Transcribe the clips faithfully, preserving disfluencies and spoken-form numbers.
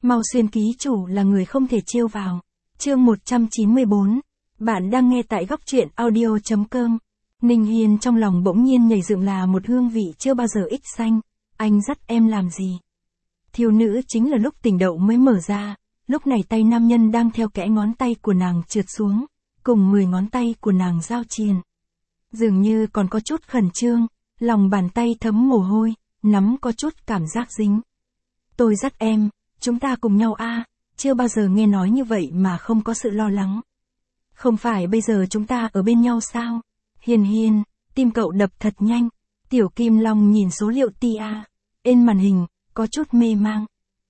Mau xuyên ký chủ là người không thể trêu vào. Chương một trăm chín mươi bốn. Bạn đang nghe tại góc truyện audio chấm com. Ninh Hiên trong lòng bỗng nhiên nhảy dựng là một hương vị chưa bao giờ ít xanh. Anh dắt em làm gì? Thiếu nữ chính là lúc tình đậu mới mở ra. Lúc này tay nam nhân đang theo kẽ ngón tay của nàng trượt xuống, cùng mười ngón tay của nàng giao triền. Dường như còn có chút khẩn trương, lòng bàn tay thấm mồ hôi, nắm có chút cảm giác dính. Tôi dắt em, chúng ta cùng nhau a, chưa bao giờ nghe nói như vậy mà không có sự lo lắng. Không phải bây giờ chúng ta ở bên nhau sao? Hiền Hiền, tim cậu đập thật nhanh. Tiểu Kim Long nhìn số liệu tê a trên màn hình, có chút mê mang.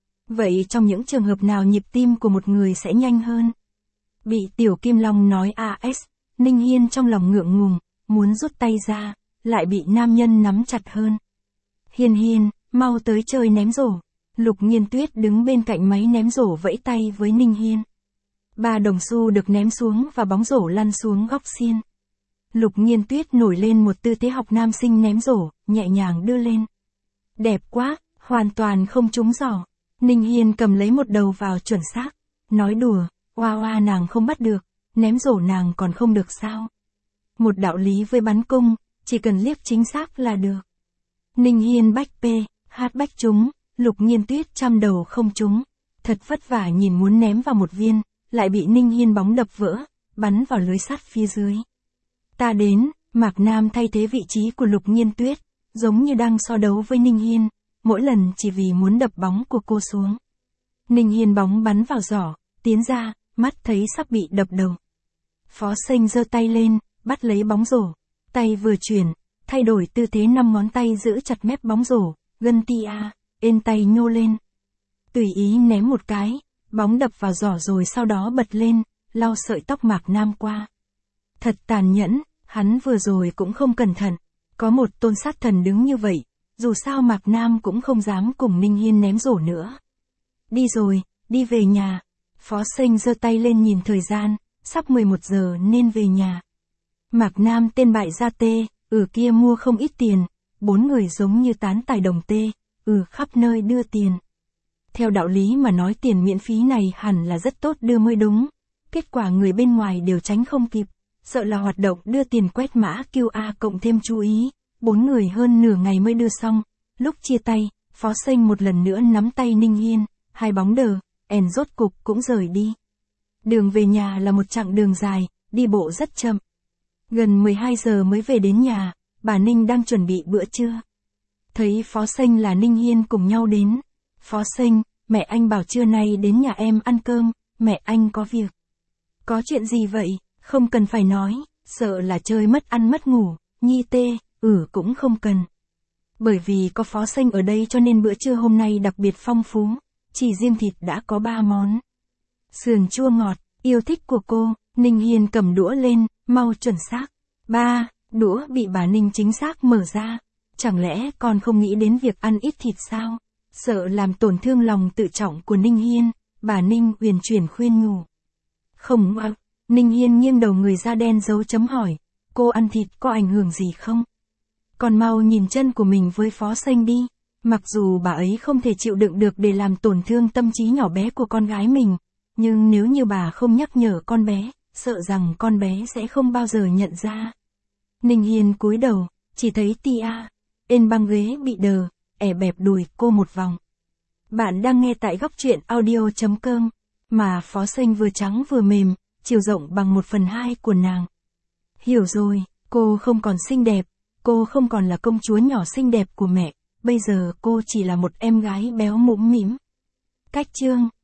Vậy trong những trường hợp nào nhịp tim của một người sẽ nhanh hơn? Bị Tiểu Kim Long nói a ét, Ninh Hiên trong lòng ngượng ngùng, muốn rút tay ra, lại bị nam nhân nắm chặt hơn. Hiền Hiền, mau tới chơi ném rổ. Lục Nghiên Tuyết đứng bên cạnh máy ném rổ vẫy tay với Ninh Hiên. Ba đồng xu được ném xuống và bóng rổ lăn xuống góc xiên. Lục Nghiên Tuyết nổi lên một tư thế học nam sinh ném rổ, nhẹ nhàng đưa lên. Đẹp quá, hoàn toàn không trúng giỏ. Ninh Hiên cầm lấy một đầu vào chuẩn xác. Nói đùa, oa oa nàng không bắt được, ném rổ nàng còn không được sao? Một đạo lý với bắn cung, chỉ cần liếc chính xác là được. Ninh Hiên bách p, hát bách trúng, Lục Nghiên Tuyết trăm đầu không trúng. Thật vất vả nhìn muốn ném vào một viên, lại bị Ninh Hiên bóng đập vỡ, bắn vào lưới sắt phía dưới. Ta đến, Mạc Nam thay thế vị trí của Lục Nghiên Tuyết, giống như đang so đấu với Ninh Hiên, mỗi lần chỉ vì muốn đập bóng của cô xuống. Ninh Hiên bóng bắn vào giỏ, tiến ra, mắt thấy sắp bị đập đầu. Phó Sinh giơ tay lên, bắt lấy bóng rổ, tay vừa chuyển, thay đổi tư thế năm ngón tay giữ chặt mép bóng rổ, gân tia, ên tay nhô lên. Tùy ý ném một cái, bóng đập vào giỏ rồi sau đó bật lên, lau sợi tóc Mạc Nam qua. Thật tàn nhẫn, hắn vừa rồi cũng không cẩn thận, có một tôn sát thần đứng như vậy, dù sao Mạc Nam cũng không dám cùng Ninh Hiên ném rổ nữa. Đi rồi, đi về nhà. Phó Sinh giơ tay lên nhìn thời gian, sắp mười một giờ nên về nhà. Mạc Nam tên bại gia tê, ừ kia mua không ít tiền, bốn người giống như tán tài đồng tê, ừ khắp nơi đưa tiền. Theo đạo lý mà nói tiền miễn phí này hẳn là rất tốt đưa mới đúng, kết quả người bên ngoài đều tránh không kịp, sợ là hoạt động đưa tiền quét mã quy rờ cộng thêm chú ý, bốn người hơn nửa ngày mới đưa xong. Lúc chia tay, Phó Sinh một lần nữa nắm tay Ninh Hiên, hai bóng đờ, ẻn rốt cục cũng rời đi. Đường về nhà là một chặng đường dài, đi bộ rất chậm. Gần mười hai giờ mới về đến nhà, bà Ninh đang chuẩn bị bữa trưa. Thấy Phó Sinh là Ninh Hiên cùng nhau đến. Phó Sinh, mẹ anh bảo trưa nay đến nhà em ăn cơm, mẹ anh có việc. Có chuyện gì vậy? Không cần phải nói, sợ là chơi mất ăn mất ngủ, Nhi tê, ừ cũng không cần. Bởi vì có Phó Sinh ở đây cho nên bữa trưa hôm nay đặc biệt phong phú, chỉ riêng thịt đã có ba món. Sườn chua ngọt, yêu thích của cô, Ninh Hiên cầm đũa lên, mau chuẩn xác. Ba, đũa bị bà Ninh chính xác mở ra. Chẳng lẽ con không nghĩ đến việc ăn ít thịt sao? Sợ làm tổn thương lòng tự trọng của Ninh Hiên, bà Ninh uyển chuyển khuyên nhủ. Không ạ, Ninh Hiên nghiêng đầu người da đen dấu chấm hỏi, cô ăn thịt có ảnh hưởng gì không? Còn mau nhìn chân của mình với Phó Sinh đi, mặc dù bà ấy không thể chịu đựng được để làm tổn thương tâm trí nhỏ bé của con gái mình, nhưng nếu như bà không nhắc nhở con bé, sợ rằng con bé sẽ không bao giờ nhận ra. Ninh Hiên cúi đầu, chỉ thấy tia, trên băng ghế bị đờ, ẻ bẹp đùi cô một vòng. Bạn đang nghe tại góc truyện audio chấm com, mà Phó Sinh vừa trắng vừa mềm, chiều rộng bằng một phần hai của nàng. Hiểu rồi, cô không còn xinh đẹp, cô không còn là công chúa nhỏ xinh đẹp của mẹ, bây giờ cô chỉ là một em gái béo mũm mĩm. Cách chương